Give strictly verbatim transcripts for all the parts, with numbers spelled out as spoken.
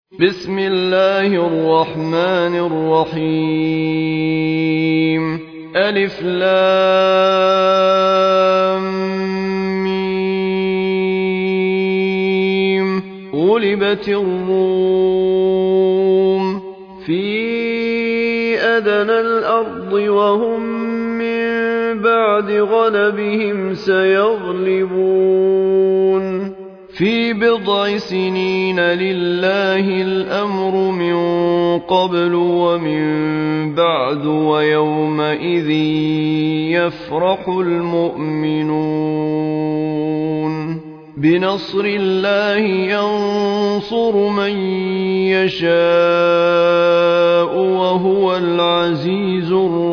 بسم الله الرحمن الرحيم ألف لام ميم غلبت الروم في أدنى الأرض وهم من بعد غلبهم سيغلبون في بضع سنين لله الأمر من قبل ومن بعد ويومئذ يفرح المؤمنون بنصر الله ينصر من يشاء وهو العزيز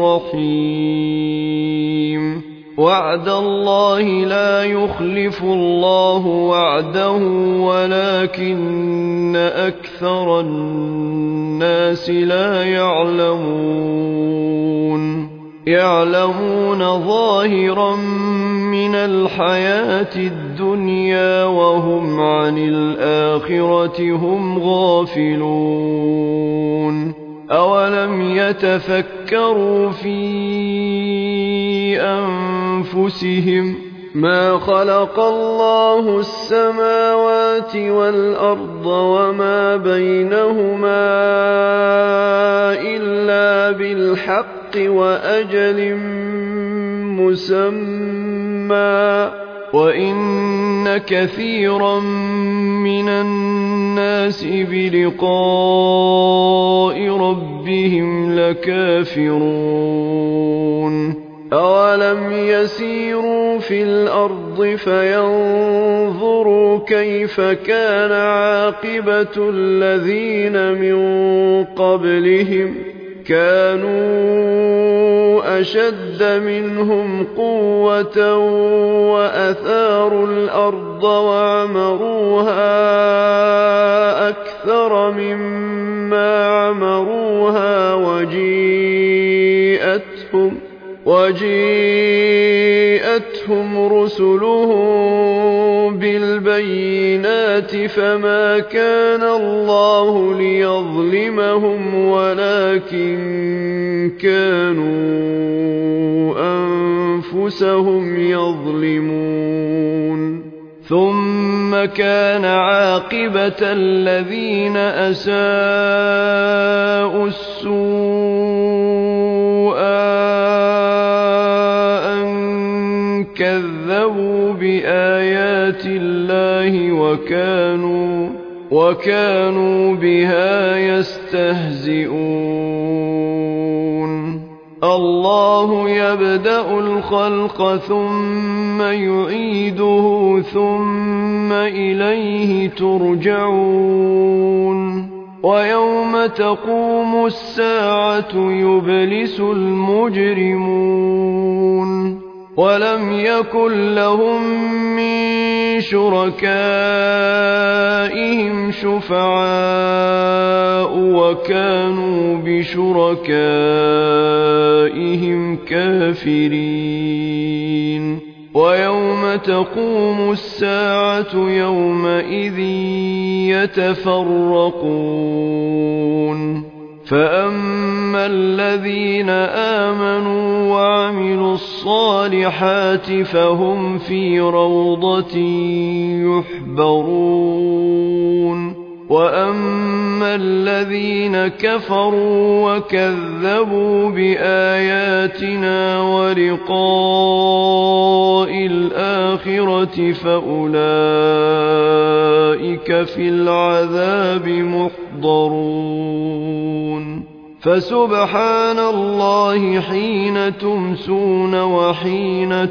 الرحيم وعد الله لا يخلف الله وعده ولكن أكثر الناس لا يعلمون يعلمون ظاهرا من الحياة الدنيا وهم عن الآخرة هم غافلون أولم يتفكروا في أنفسهم ما خلق الله السماوات والأرض وما بينهما إلا بالحق وأجل مسمى وإن كثيرا من الناس بلقاء ربهم لكافرون أولم يسيروا في الأرض فينظروا كيف كان عاقبة الذين من قبلهم كانوا أشد منهم قوة وأثاروا الأرض وعمروها أكثر مما عمروها وجيءتهم وجيءتهم رسلهم بالبينات فما كان الله ليظلمهم ولكن كانوا أنفسهم يظلمون ثم كان عاقبة الذين أساءوا السوء كذبوا بآيات الله وكانوا وكانوا بها يستهزئون الله يبدأ الخلق ثم يعيده ثم إليه ترجعون ويوم تقوم الساعة يبلس المجرمون ولم يكن لهم من شركائهم شفعاء وكانوا بشركائهم كافرين ويوم تقوم الساعة يومئذ يتفرقون فأما الذين آمنوا وعملوا الصالحات فهم في روضة يحبرون وأما الذين كفروا وكذبوا بآياتنا ولقاء الآخرة فأولئك في العذاب محضرون فسبحان الله حين تمسون وحين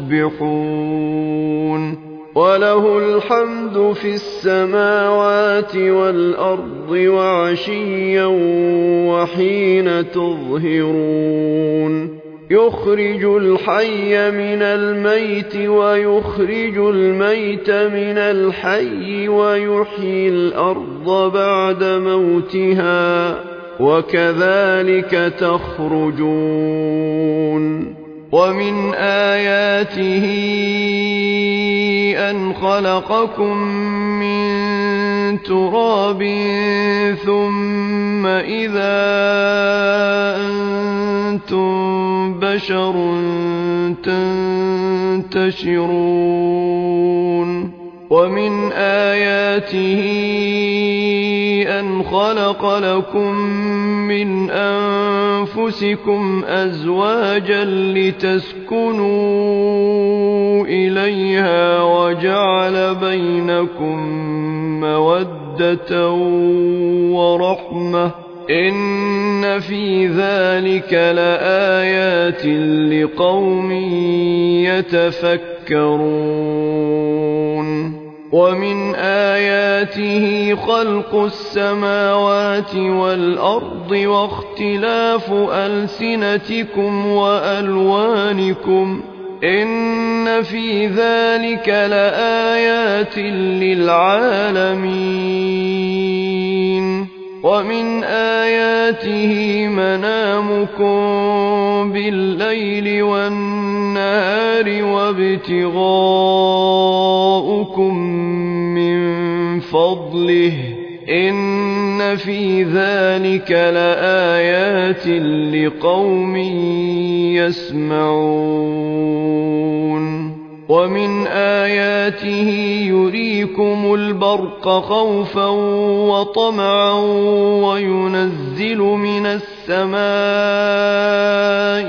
تصبحون وله الحمد في السماوات والأرض وعشيا وحين تظهرون يخرج الحي من الميت ويخرج الميت من الحي ويحيي الأرض بعد موتها وكذلك تخرجون ومن آياته أن خلقكم من تراب ثم إذا أنتم بشر تنتشرون ومن آياته أن خلق لكم من أنفسكم أزواجا لتسكنوا إليها وجعل بينكم مودة ورحمة إن في ذلك لآيات لقوم يتفكرون ومن آياته خلق السماوات والأرض واختلاف ألسنتكم وألوانكم إن في ذلك لآيات للعالمين ومن آياته منامكم بالليل والنهار وابتغاؤكم من فضله إن في ذلك لآيات لقوم يسمعون ومن آياته يريكم البرق خوفا وطمعا وينزل من السماء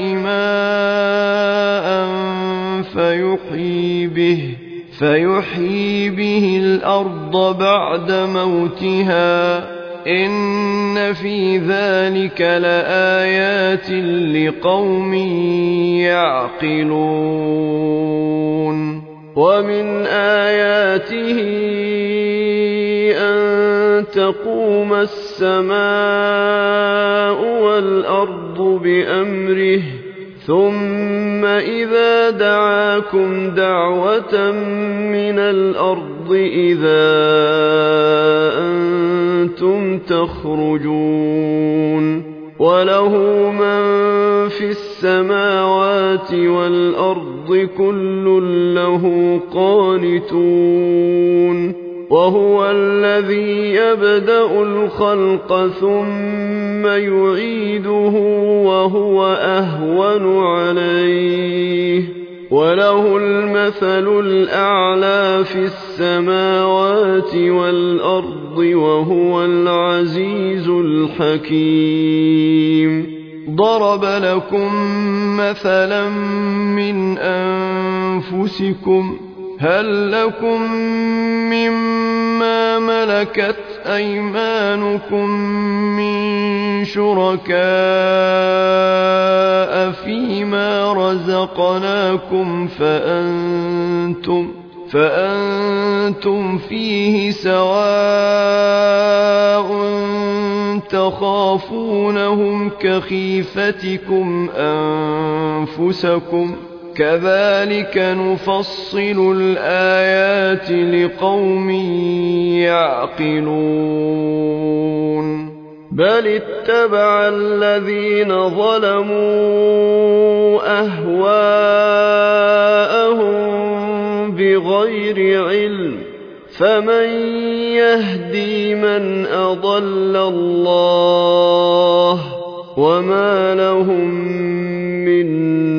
ماء فيحيي به فيحيي به الأرض بعد موتها إن في ذلك لآيات لقوم يعقلون ومن آياته أن تقوم السماء والأرض بأمره ثم إذا دعاكم دعوة من الأرض إذا أنتم تخرجون وله من في السماوات والأرض كل له قانتون وهو الذي يبدأ الخلق ثم يعيده وهو أهون عليه وله المثل الأعلى في السماوات والأرض وهو العزيز الحكيم ضرب لكم مثلا من أنفسكم هل لكم مما ملكت أيمانكم من شركاء فيما رزقناكم فأنتم, فأنتم فيه سواء تخافونهم كخيفتكم أنفسكم كذلك نفصل الآيات لقوم يعقلون بل اتبع الذين ظلموا أهواءهم بغير علم فمن يهدي من أضل الله وما لهم من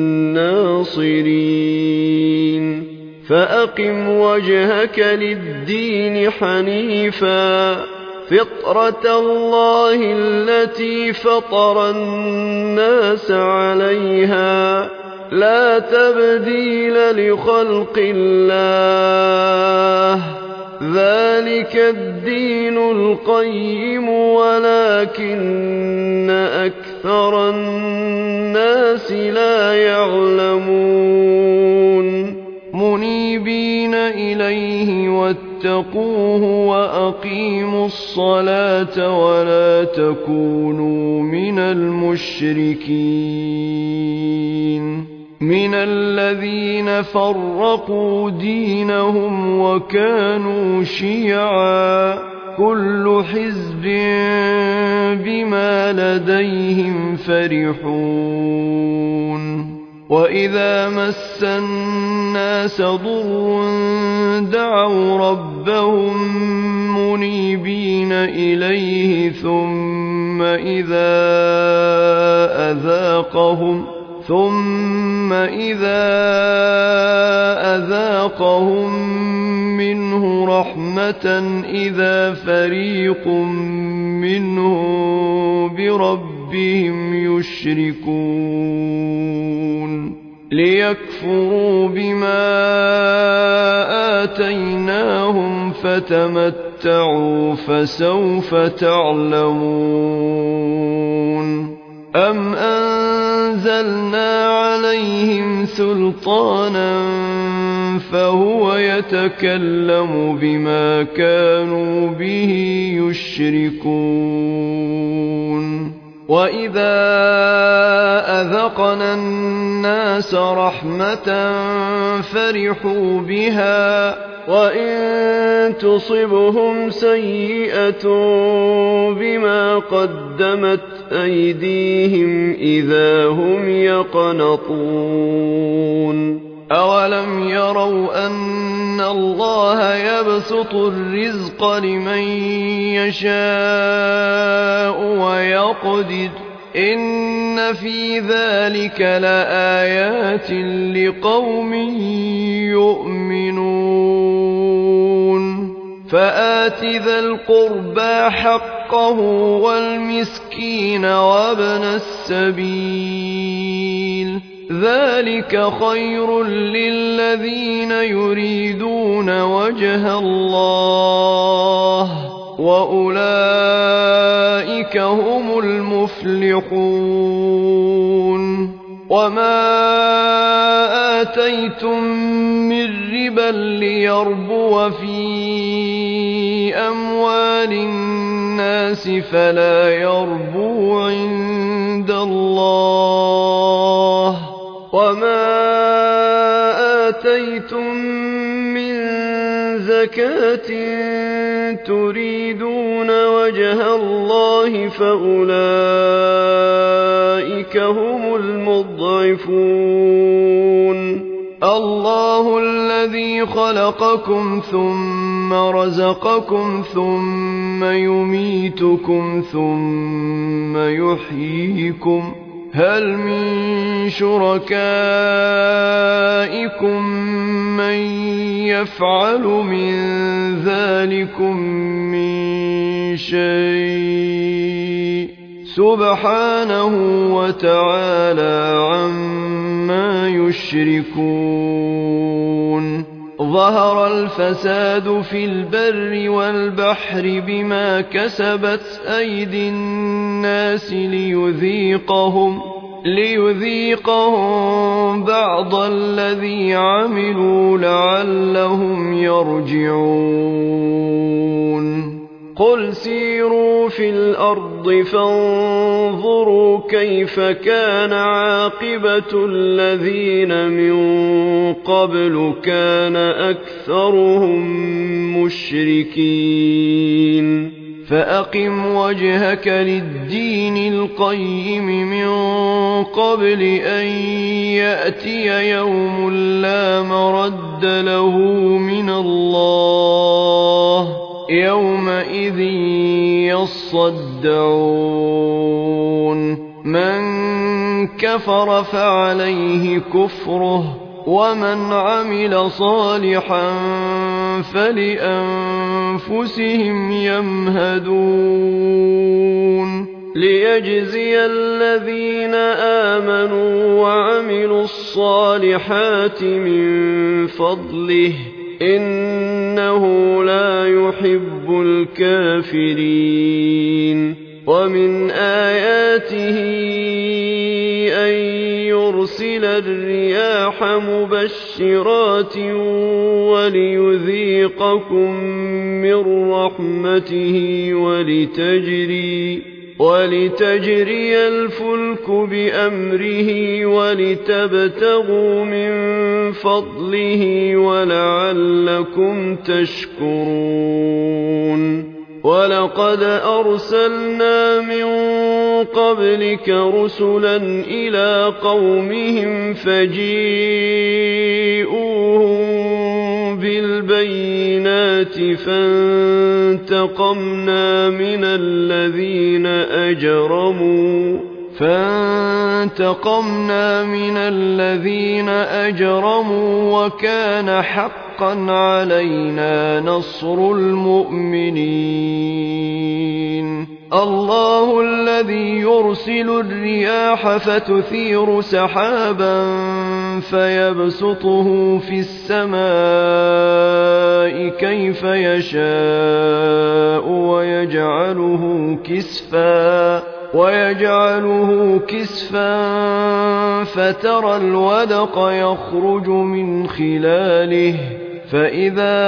ناصرين فأقم وجهك للدين حنيفا فطرة الله التي فطر الناس عليها لا تبديل لخلق الله ذلك الدين القيم ولكن أكثر الناس لا يعلمون منيبين إليه واتقوه وأقيموا الصلاة ولا تكونوا من المشركين من الذين فرقوا دينهم وكانوا شيعا كل حزب بما لديهم فرحون وإذا مس الناس ضر دعوا ربهم منيبين إليه ثم إذا أذاقهم ثم إذا أذاقهم منه رحمة إذا فريق منهم بربهم يشركون ليكفروا بما آتيناهم فتمتعوا فسوف تعلمون أم أنزلنا عليهم سلطانا فهو يتكلم بما كانوا به يشركون وإذا أذقنا الناس رحمة فرحوا بها وإن تصبهم سيئة بما قدمت أيديهم إذا هم يقنطون أولم يروا أن الله يبسط الرزق لمن يشاء ويقدر إن في ذلك لآيات لقوم يؤمنون فآت ذا القربى حقه والمسكين وابن السبيل ذلك خير للذين يريدون وجه الله وأولئك هم المفلحون وما آتيتم من ربا ليربو في أموال الناس فلا يربو عند الله وما آتيتم من زكاة تريدون وجه الله فأولئك هم المضعفون الله الذي خلقكم ثم رزقكم ثم يميتكم ثم يحييكم هل من شركائكم من يفعل من ذلكم من شيء سبحانه وتعالى عما يشركون ظهر الفساد في البر والبحر بما كسبت أيدي الناس ليذيقهم ليذيقهم بعض الذي عملوا لعلهم يرجعون قل سيروا في الأرض فانظروا كيف كان عاقبة الذين من قبل كان أكثرهم مشركين فأقم وجهك للدين القيم من قبل أن يأتي يوم لا مرد له من الله يومئذ يصدعون من كفر فعليه كفره ومن عمل صالحا فلأنفسهم يمهدون ليجزي الذين آمنوا وعملوا الصالحات من فضله إنه لا يحب الكافرين ومن آياته أن يرسل الرياح مبشرات وليذيقكم من رحمته ولتجري ولتجري الفلك بأمره ولتبتغوا من فضله ولعلكم تشكرون ولقد أرسلنا من قبلك رسلا إلى قومهم فجيءوهم بالبينات فانتقمنا من الذين أجرموا فانتقمنا من الذين أجرموا وكان حقا علينا نصر المؤمنين الله الذي يرسل الرياح فتثير سحابا فيبسطه في السماء كيف يشاء ويجعله كسفا ويجعله كسفا فترى الودق يخرج من خلاله فإذا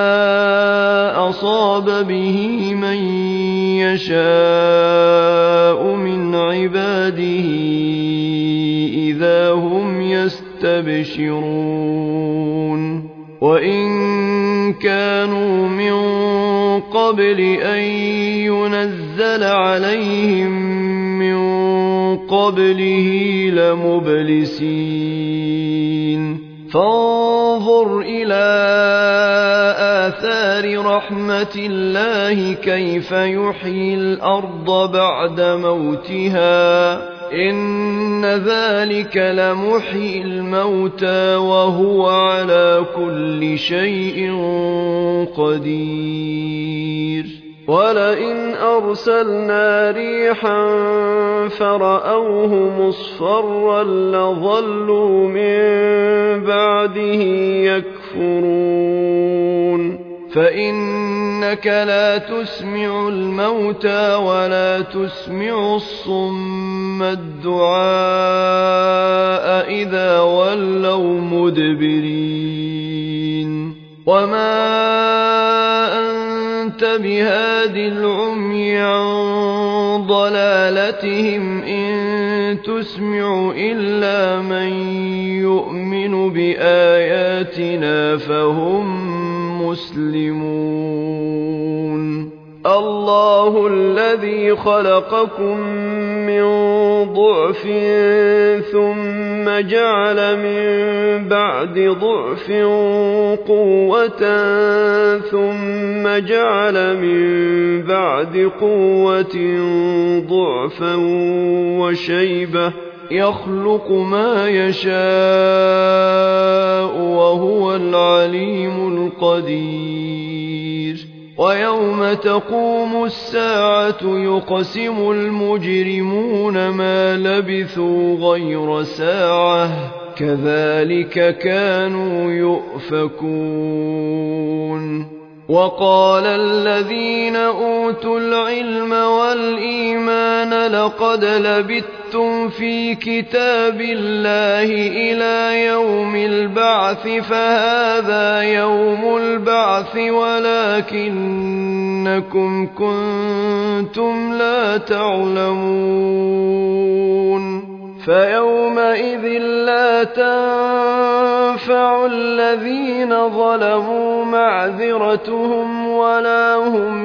أصاب به من يشاء من عباده إذا هم يستبشرون وإن كانوا من قبل أن ينزل عليهم من قبله لمبلسين فانظر إلى آثار رحمة الله كيف يحيي الأرض بعد موتها إن ذلك لمحيي الموتى وهو على كل شيء قدير ولئن أرسلنا ريحا فرأوه مصفرا لظلوا من بعده يكفرون فإنك لا تسمع الموتى ولا تسمع الصم الدعاء إذا ولوا مدبرين وما أنت بهاد العمي عن ضلالتهم إن تسمع إلا من يؤمن بآياتنا فهم مسلمون الله الذي خلقكم من ضعف ثم جعل من بعد ضعف قوة ثم جعل من بعد قوة ضعفا وشيبة يخلق ما يشاء وهو العليم القدير ويوم تقوم الساعة يقسم المجرمون ما لبثوا غير ساعة كذلك كانوا يؤفكون وقال الذين أوتوا العلم والإيمان لقد لبثتم في كتاب الله إلى يوم البعث فهذا يوم البعث ولكنكم كنتم لا تعلمون فيومئذ لا تنفع الذين ظلموا معذرتهم ولا هم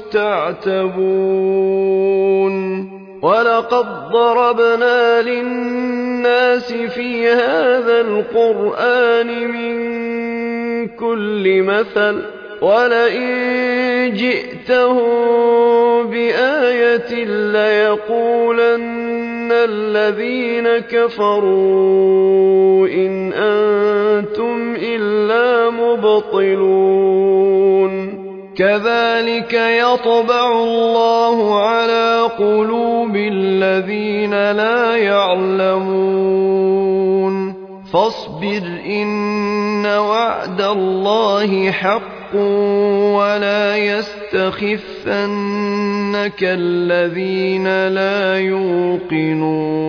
يستعتبون ولقد ضربنا للناس في هذا القرآن من كل مثل ولئن جئتهم بآية ليقولن الذين كفروا إن أنتم إلا مبطلون كذلك يطبع الله على قلوب الذين لا يعلمون فاصبر إن وعد الله حق ولا يستخفنك الذين لا يوقنون